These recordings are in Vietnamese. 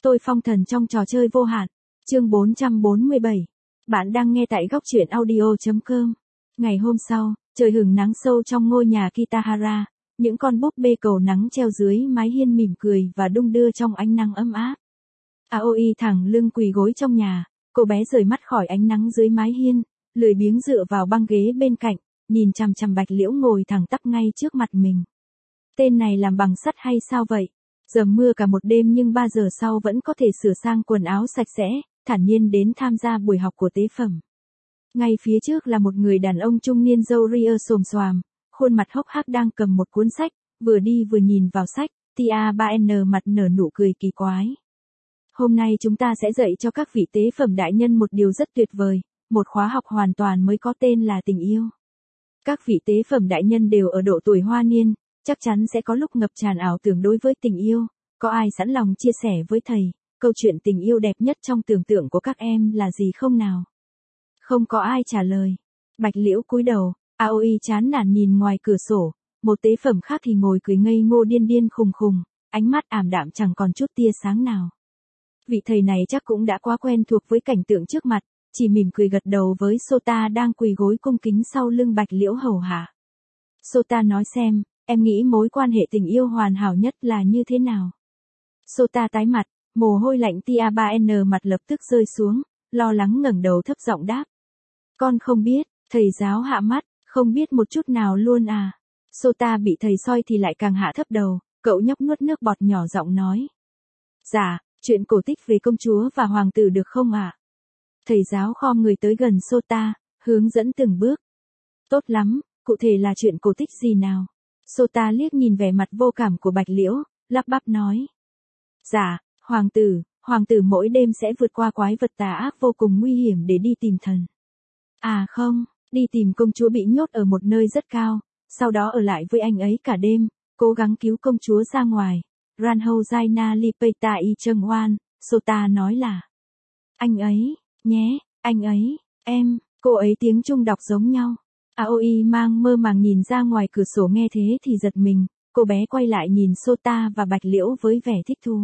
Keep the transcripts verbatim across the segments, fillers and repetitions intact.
tôi phong thần trong trò chơi vô hạn. Chương bốn trăm bốn mươi bảy. Bạn đang nghe tại góc truyện audio chấm com. Ngày hôm sau, trời hửng nắng sâu trong ngôi nhà Kitahara, những con búp bê cầu nắng treo dưới mái hiên mỉm cười và đung đưa trong ánh nắng ấm áp. Aoi thẳng lưng quỳ gối trong nhà, cô bé rời mắt khỏi ánh nắng dưới mái hiên, lười biếng dựa vào băng ghế bên cạnh, nhìn chằm chằm Bạch Liễu ngồi thẳng tắp ngay trước mặt mình. Tên này làm bằng sắt hay sao vậy? Dầm mưa cả một đêm nhưng ba giờ sau vẫn có thể sửa sang quần áo sạch sẽ, thản nhiên đến tham gia buổi học của tế phẩm. Ngay phía trước là một người đàn ông trung niên râu ria xồm xoàm, khuôn mặt hốc hác đang cầm một cuốn sách, vừa đi vừa nhìn vào sách, Tia ba N mặt nở nụ cười kỳ quái. Hôm nay chúng ta sẽ dạy cho các vị tế phẩm đại nhân một điều rất tuyệt vời, một khóa học hoàn toàn mới có tên là tình yêu. Các vị tế phẩm đại nhân đều ở độ tuổi hoa niên, chắc chắn sẽ có lúc ngập tràn ảo tưởng đối với tình yêu. Có ai sẵn lòng chia sẻ với thầy, câu chuyện tình yêu đẹp nhất trong tưởng tượng của các em là gì không nào? Không có ai trả lời. Bạch Liễu cúi đầu, Aoi chán nản nhìn ngoài cửa sổ, một tế phẩm khác thì ngồi cười ngây ngô điên điên khùng khùng, ánh mắt ảm đạm chẳng còn chút tia sáng nào. Vị thầy này chắc cũng đã quá quen thuộc với cảnh tượng trước mặt, chỉ mỉm cười gật đầu với Sota đang quỳ gối cung kính sau lưng Bạch Liễu hầu hạ. Sota nói xem, em nghĩ mối quan hệ tình yêu hoàn hảo nhất là như thế nào? Sota tái mặt, mồ hôi lạnh Tia ba N mặt lập tức rơi xuống, lo lắng ngẩng đầu thấp giọng đáp. Con không biết, thầy giáo hạ mắt, không biết một chút nào luôn à. Sota bị thầy soi thì lại càng hạ thấp đầu, cậu nhóc nuốt nước bọt nhỏ giọng nói. Dạ, chuyện cổ tích về công chúa và hoàng tử được không ạ? À? Thầy giáo khom người tới gần Sota, hướng dẫn từng bước. Tốt lắm, cụ thể là chuyện cổ tích gì nào? Sota liếc nhìn vẻ mặt vô cảm của Bạch Liễu, lắp bắp nói. Dạ, hoàng tử, hoàng tử mỗi đêm sẽ vượt qua quái vật tà ác vô cùng nguy hiểm để đi tìm thần. À không, đi tìm công chúa bị nhốt ở một nơi rất cao, sau đó ở lại với anh ấy cả đêm, cố gắng cứu công chúa ra ngoài. Ranho Jaina Lipeta I Chung Wan, Sota nói là. Anh ấy, nhé, anh ấy, em, cô ấy tiếng Trung đọc giống nhau. Aoi mang mơ màng nhìn ra ngoài cửa sổ nghe thế thì giật mình, cô bé quay lại nhìn Sota và Bạch Liễu với vẻ thích thú.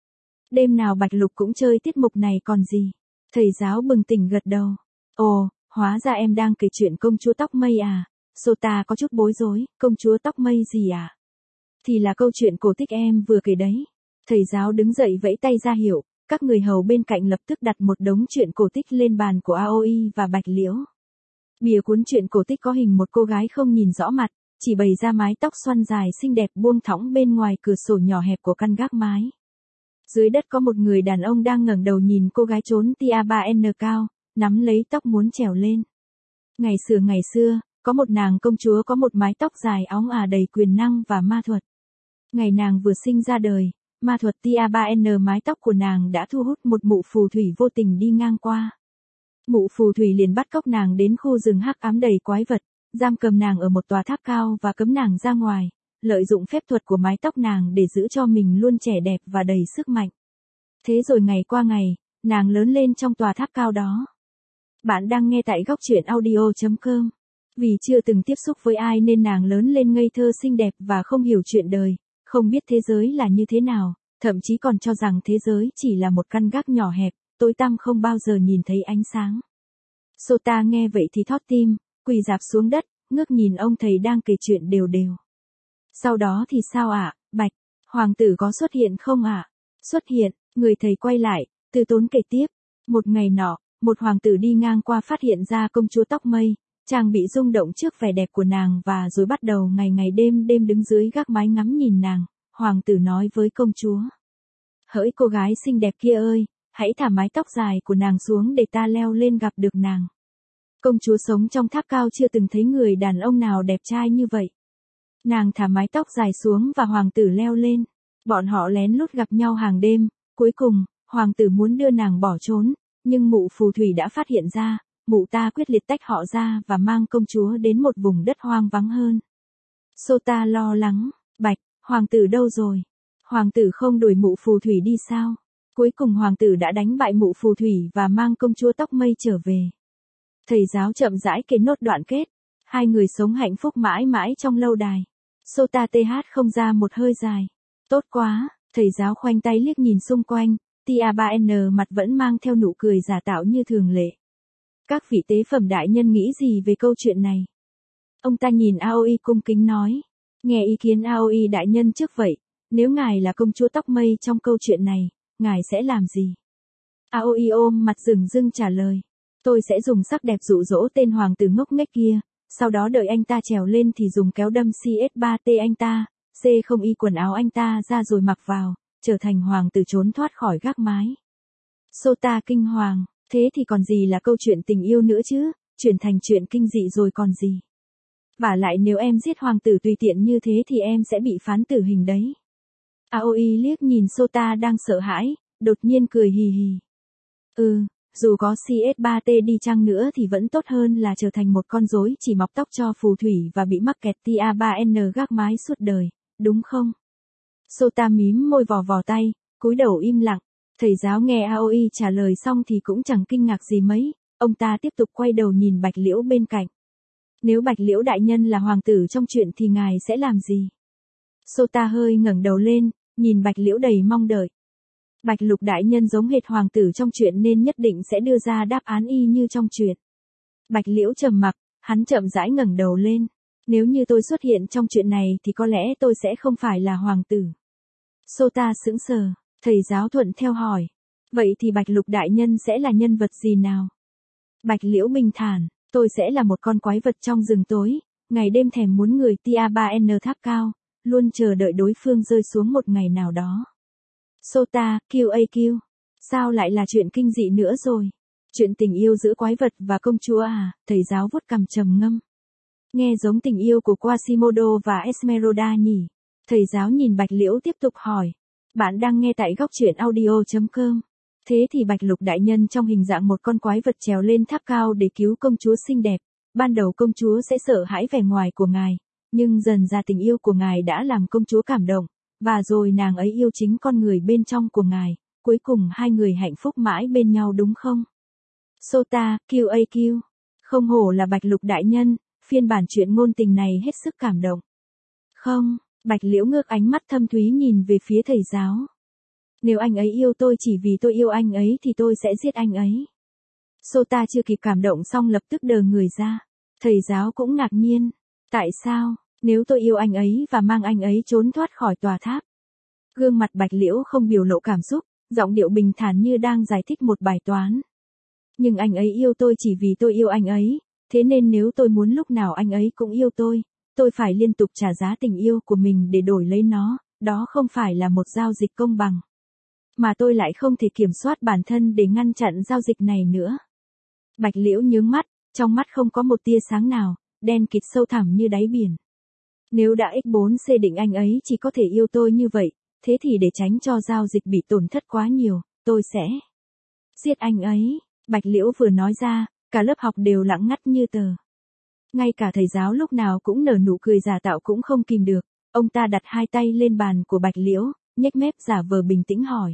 Đêm nào Bạch Lục cũng chơi tiết mục này còn gì. Thầy giáo bừng tỉnh gật đầu. Ồ, hóa ra em đang kể chuyện công chúa tóc mây à. Sota có chút bối rối, công chúa tóc mây gì à? Thì là câu chuyện cổ tích em vừa kể đấy. Thầy giáo đứng dậy vẫy tay ra hiệu, các người hầu bên cạnh lập tức đặt một đống chuyện cổ tích lên bàn của Aoi và Bạch Liễu. Bìa cuốn truyện cổ tích có hình một cô gái không nhìn rõ mặt, chỉ bày ra mái tóc xoăn dài xinh đẹp buông thõng bên ngoài cửa sổ nhỏ hẹp của căn gác mái. Dưới đất có một người đàn ông đang ngẩng đầu nhìn cô gái trốn Tia ba N cao, nắm lấy tóc muốn trèo lên. Ngày xưa ngày xưa, có một nàng công chúa có một mái tóc dài óng ả đầy quyền năng và ma thuật. Ngày nàng vừa sinh ra đời, ma thuật Tia ba N mái tóc của nàng đã thu hút một mụ phù thủy vô tình đi ngang qua. Mụ phù thủy liền bắt cóc nàng đến khu rừng hắc ám đầy quái vật, giam cầm nàng ở một tòa tháp cao và cấm nàng ra ngoài, lợi dụng phép thuật của mái tóc nàng để giữ cho mình luôn trẻ đẹp và đầy sức mạnh. Thế rồi ngày qua ngày, nàng lớn lên trong tòa tháp cao đó. Bạn đang nghe tại góc truyện audio chấm com. Vì chưa từng tiếp xúc với ai nên nàng lớn lên ngây thơ xinh đẹp và không hiểu chuyện đời, không biết thế giới là như thế nào, thậm chí còn cho rằng thế giới chỉ là một căn gác nhỏ hẹp, tối tăm không bao giờ nhìn thấy ánh sáng. Sota nghe vậy thì thót tim, quỳ rạp xuống đất, ngước nhìn ông thầy đang kể chuyện đều đều. Sau đó thì sao ạ, à? Bạch, hoàng tử có xuất hiện không ạ? À? Xuất hiện, người thầy quay lại, từ tốn kể tiếp. Một ngày nọ, một hoàng tử đi ngang qua phát hiện ra công chúa tóc mây, chàng bị rung động trước vẻ đẹp của nàng và rồi bắt đầu ngày ngày đêm đêm đứng dưới gác mái ngắm nhìn nàng. Hoàng tử nói với công chúa. Hỡi cô gái xinh đẹp kia ơi, hãy thả mái tóc dài của nàng xuống để ta leo lên gặp được nàng. Công chúa sống trong tháp cao chưa từng thấy người đàn ông nào đẹp trai như vậy. Nàng thả mái tóc dài xuống và hoàng tử leo lên. Bọn họ lén lút gặp nhau hàng đêm, cuối cùng, hoàng tử muốn đưa nàng bỏ trốn, nhưng mụ phù thủy đã phát hiện ra, mụ ta quyết liệt tách họ ra và mang công chúa đến một vùng đất hoang vắng hơn. Sota lo lắng, Bạch, hoàng tử đâu rồi? Hoàng tử không đuổi mụ phù thủy đi sao? Cuối cùng hoàng tử đã đánh bại mụ phù thủy và mang công chúa tóc mây trở về. Thầy giáo chậm rãi kể nốt đoạn kết. Hai người sống hạnh phúc mãi mãi trong lâu đài. Sota th không ra một hơi dài. Tốt quá, thầy giáo khoanh tay liếc nhìn xung quanh. Tia ba N mặt vẫn mang theo nụ cười giả tạo như thường lệ. Các vị tế phẩm đại nhân nghĩ gì về câu chuyện này? Ông ta nhìn Aoi cung kính nói. Nghe ý kiến Aoi đại nhân trước vậy, nếu ngài là công chúa tóc mây trong câu chuyện này, ngài sẽ làm gì? Aoi ôm mặt rừng rưng trả lời. Tôi sẽ dùng sắc đẹp dụ dỗ tên hoàng tử ngốc nghếch kia, sau đó đợi anh ta trèo lên thì dùng kéo đâm C S ba T anh ta, C không y quần áo anh ta ra rồi mặc vào, trở thành hoàng tử trốn thoát khỏi gác mái. Sota kinh hoàng, thế thì còn gì là câu chuyện tình yêu nữa chứ, chuyển thành chuyện kinh dị rồi còn gì. Vả lại nếu em giết hoàng tử tùy tiện như thế thì em sẽ bị phán tử hình đấy. Aoi liếc nhìn Sota đang sợ hãi, đột nhiên cười hì hì. Ừ, dù có C S ba T đi chăng nữa thì vẫn tốt hơn là trở thành một con rối chỉ mọc tóc cho phù thủy và bị mắc kẹt Tia ba N gác mái suốt đời, đúng không? Sota mím môi vò vò tay, cúi đầu im lặng. Thầy giáo nghe Aoi trả lời xong thì cũng chẳng kinh ngạc gì mấy, ông ta tiếp tục quay đầu nhìn Bạch Liễu bên cạnh. Nếu Bạch Liễu đại nhân là hoàng tử trong chuyện thì ngài sẽ làm gì? Sota hơi ngẩng đầu lên, nhìn Bạch Liễu đầy mong đợi. Bạch Lục đại nhân giống hệt hoàng tử trong chuyện nên nhất định sẽ đưa ra đáp án y như trong chuyện. Bạch Liễu trầm mặc, hắn chậm rãi ngẩng đầu lên. Nếu như tôi xuất hiện trong chuyện này thì có lẽ tôi sẽ không phải là hoàng tử. Sota sững sờ, thầy giáo thuận theo hỏi. Vậy thì Bạch Lục đại nhân sẽ là nhân vật gì nào? Bạch Liễu bình thản, tôi sẽ là một con quái vật trong rừng tối, ngày đêm thèm muốn người Tia ba N tháp cao, luôn chờ đợi đối phương rơi xuống một ngày nào đó. Sota, Q A Q. Sao lại là chuyện kinh dị nữa rồi? Chuyện tình yêu giữa quái vật và công chúa à? Thầy giáo vuốt cằm trầm ngâm. Nghe giống tình yêu của Quasimodo và Esmeralda nhỉ? Thầy giáo nhìn Bạch Liễu tiếp tục hỏi. Bạn đang nghe tại góc truyện audio chấm com. Thế thì Bạch Lục đại nhân trong hình dạng một con quái vật trèo lên tháp cao để cứu công chúa xinh đẹp. Ban đầu công chúa sẽ sợ hãi vẻ ngoài của ngài, nhưng dần ra tình yêu của ngài đã làm công chúa cảm động, và rồi nàng ấy yêu chính con người bên trong của ngài, cuối cùng hai người hạnh phúc mãi bên nhau đúng không? Sota, Q A Q. Không hổ là Bạch Lục đại nhân, phiên bản truyện ngôn tình này hết sức cảm động. Không, Bạch Liễu ngước ánh mắt thâm thúy nhìn về phía thầy giáo. Nếu anh ấy yêu tôi chỉ vì tôi yêu anh ấy thì tôi sẽ giết anh ấy. Sota chưa kịp cảm động xong lập tức đờ người ra. Thầy giáo cũng ngạc nhiên. Tại sao, nếu tôi yêu anh ấy và mang anh ấy trốn thoát khỏi tòa tháp? Gương mặt Bạch Liễu không biểu lộ cảm xúc, giọng điệu bình thản như đang giải thích một bài toán. Nhưng anh ấy yêu tôi chỉ vì tôi yêu anh ấy, thế nên nếu tôi muốn lúc nào anh ấy cũng yêu tôi, tôi phải liên tục trả giá tình yêu của mình để đổi lấy nó, đó không phải là một giao dịch công bằng. Mà tôi lại không thể kiểm soát bản thân để ngăn chặn giao dịch này nữa. Bạch Liễu nhướng mắt, trong mắt không có một tia sáng nào, đen kịt sâu thẳm như đáy biển. Nếu đã x bốn C định anh ấy chỉ có thể yêu tôi như vậy, thế thì để tránh cho giao dịch bị tổn thất quá nhiều, tôi sẽ giết anh ấy. Bạch Liễu vừa nói ra, cả lớp học đều lặng ngắt như tờ. Ngay cả thầy giáo lúc nào cũng nở nụ cười giả tạo cũng không kìm được, ông ta đặt hai tay lên bàn của Bạch Liễu, nhếch mép giả vờ bình tĩnh hỏi.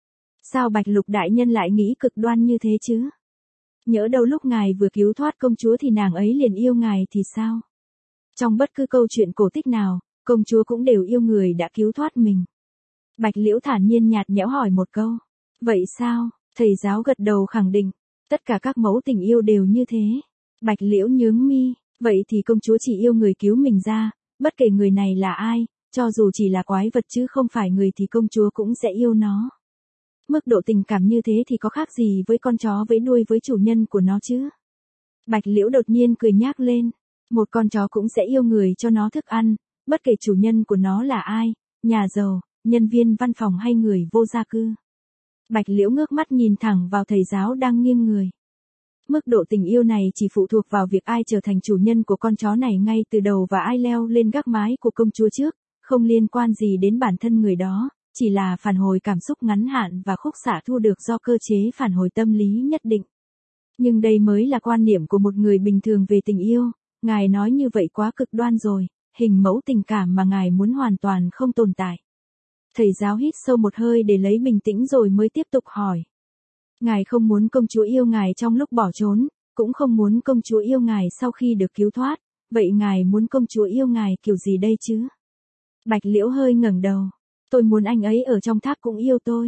Sao Bạch Lục đại nhân lại nghĩ cực đoan như thế chứ? Nhỡ đâu lúc ngài vừa cứu thoát công chúa thì nàng ấy liền yêu ngài thì sao? Trong bất cứ câu chuyện cổ tích nào, công chúa cũng đều yêu người đã cứu thoát mình. Bạch Liễu thản nhiên nhạt nhẽo hỏi một câu. Vậy sao? Thầy giáo gật đầu khẳng định. Tất cả các mẫu tình yêu đều như thế. Bạch Liễu nhướng mi. Vậy thì công chúa chỉ yêu người cứu mình ra, bất kể người này là ai, cho dù chỉ là quái vật chứ không phải người thì công chúa cũng sẽ yêu nó. Mức độ tình cảm như thế thì có khác gì với con chó với đuôi với chủ nhân của nó chứ? Bạch Liễu đột nhiên cười nhác lên. Một con chó cũng sẽ yêu người cho nó thức ăn, bất kể chủ nhân của nó là ai, nhà giàu, nhân viên văn phòng hay người vô gia cư. Bạch Liễu ngước mắt nhìn thẳng vào thầy giáo đang nghiêng người. Mức độ tình yêu này chỉ phụ thuộc vào việc ai trở thành chủ nhân của con chó này ngay từ đầu và ai leo lên gác mái của công chúa trước, không liên quan gì đến bản thân người đó, chỉ là phản hồi cảm xúc ngắn hạn và khúc xạ thu được do cơ chế phản hồi tâm lý nhất định. Nhưng đây mới là quan niệm của một người bình thường về tình yêu, ngài nói như vậy quá cực đoan rồi, hình mẫu tình cảm mà ngài muốn hoàn toàn không tồn tại. Thầy giáo hít sâu một hơi để lấy bình tĩnh rồi mới tiếp tục hỏi. Ngài không muốn công chúa yêu ngài trong lúc bỏ trốn, cũng không muốn công chúa yêu ngài sau khi được cứu thoát, vậy ngài muốn công chúa yêu ngài kiểu gì đây chứ? Bạch Liễu hơi ngẩng đầu. Tôi muốn anh ấy ở trong tháp cũng yêu tôi.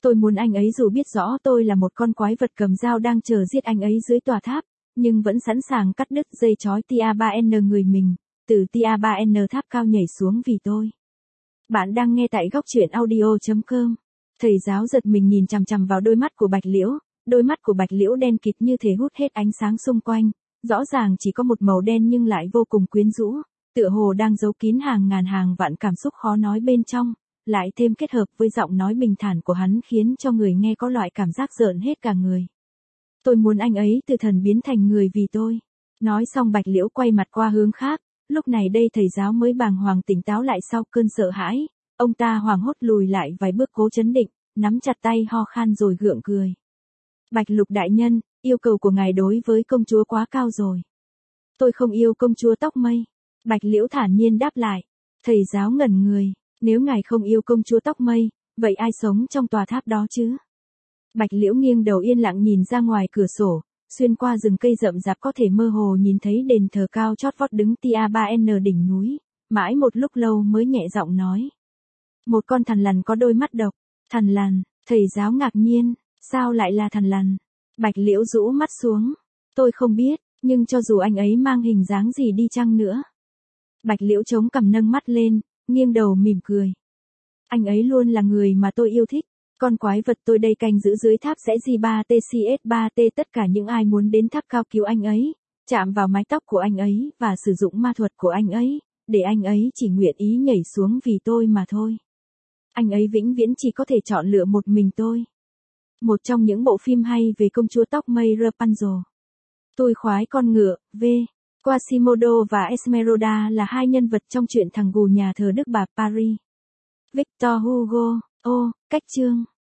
Tôi muốn anh ấy dù biết rõ tôi là một con quái vật cầm dao đang chờ giết anh ấy dưới tòa tháp, nhưng vẫn sẵn sàng cắt đứt dây trói T A ba N người mình, từ T A ba N tháp cao nhảy xuống vì tôi. Bạn đang nghe tại góc truyện audio chấm com. Thầy giáo giật mình nhìn chằm chằm vào đôi mắt của Bạch Liễu, đôi mắt của Bạch Liễu đen kịt như thể hút hết ánh sáng xung quanh, rõ ràng chỉ có một màu đen nhưng lại vô cùng quyến rũ, tựa hồ đang giấu kín hàng ngàn hàng vạn cảm xúc khó nói bên trong, lại thêm kết hợp với giọng nói bình thản của hắn khiến cho người nghe có loại cảm giác rợn hết cả người. Tôi muốn anh ấy từ thần biến thành người vì tôi. Nói xong Bạch Liễu quay mặt qua hướng khác, lúc này đây thầy giáo mới bàng hoàng tỉnh táo lại sau cơn sợ hãi, ông ta hoảng hốt lùi lại vài bước cố trấn định, nắm chặt tay ho khan rồi gượng cười. Bạch Lục đại nhân, yêu cầu của ngài đối với công chúa quá cao rồi. Tôi không yêu công chúa tóc mây. Bạch Liễu thản nhiên đáp lại. Thầy giáo ngẩn người, nếu ngài không yêu công chúa tóc mây, vậy ai sống trong tòa tháp đó chứ? Bạch Liễu nghiêng đầu yên lặng nhìn ra ngoài cửa sổ, xuyên qua rừng cây rậm rạp có thể mơ hồ nhìn thấy đền thờ cao chót vót đứng T A ba N đỉnh núi, mãi một lúc lâu mới nhẹ giọng nói. Một con thằn lằn có đôi mắt độc. Thằn lằn, thầy giáo ngạc nhiên, sao lại là thằn lằn? Bạch Liễu rũ mắt xuống. Tôi không biết, nhưng cho dù anh ấy mang hình dáng gì đi chăng nữa. Bạch Liễu chống cằm nâng mắt lên, nghiêng đầu mỉm cười. Anh ấy luôn là người mà tôi yêu thích. Con quái vật tôi đây canh giữ dưới tháp sẽ G ba T C S ba T tất cả những ai muốn đến tháp cao cứu anh ấy, chạm vào mái tóc của anh ấy và sử dụng ma thuật của anh ấy, để anh ấy chỉ nguyện ý nhảy xuống vì tôi mà thôi. Anh ấy vĩnh viễn chỉ có thể chọn lựa một mình tôi. Một trong những bộ phim hay về công chúa tóc mây Rapunzel. Tôi khoái con ngựa, V. Quasimodo và Esmeralda là hai nhân vật trong truyện Thằng gù nhà thờ Đức Bà Paris. Victor Hugo. Ô, cách chương.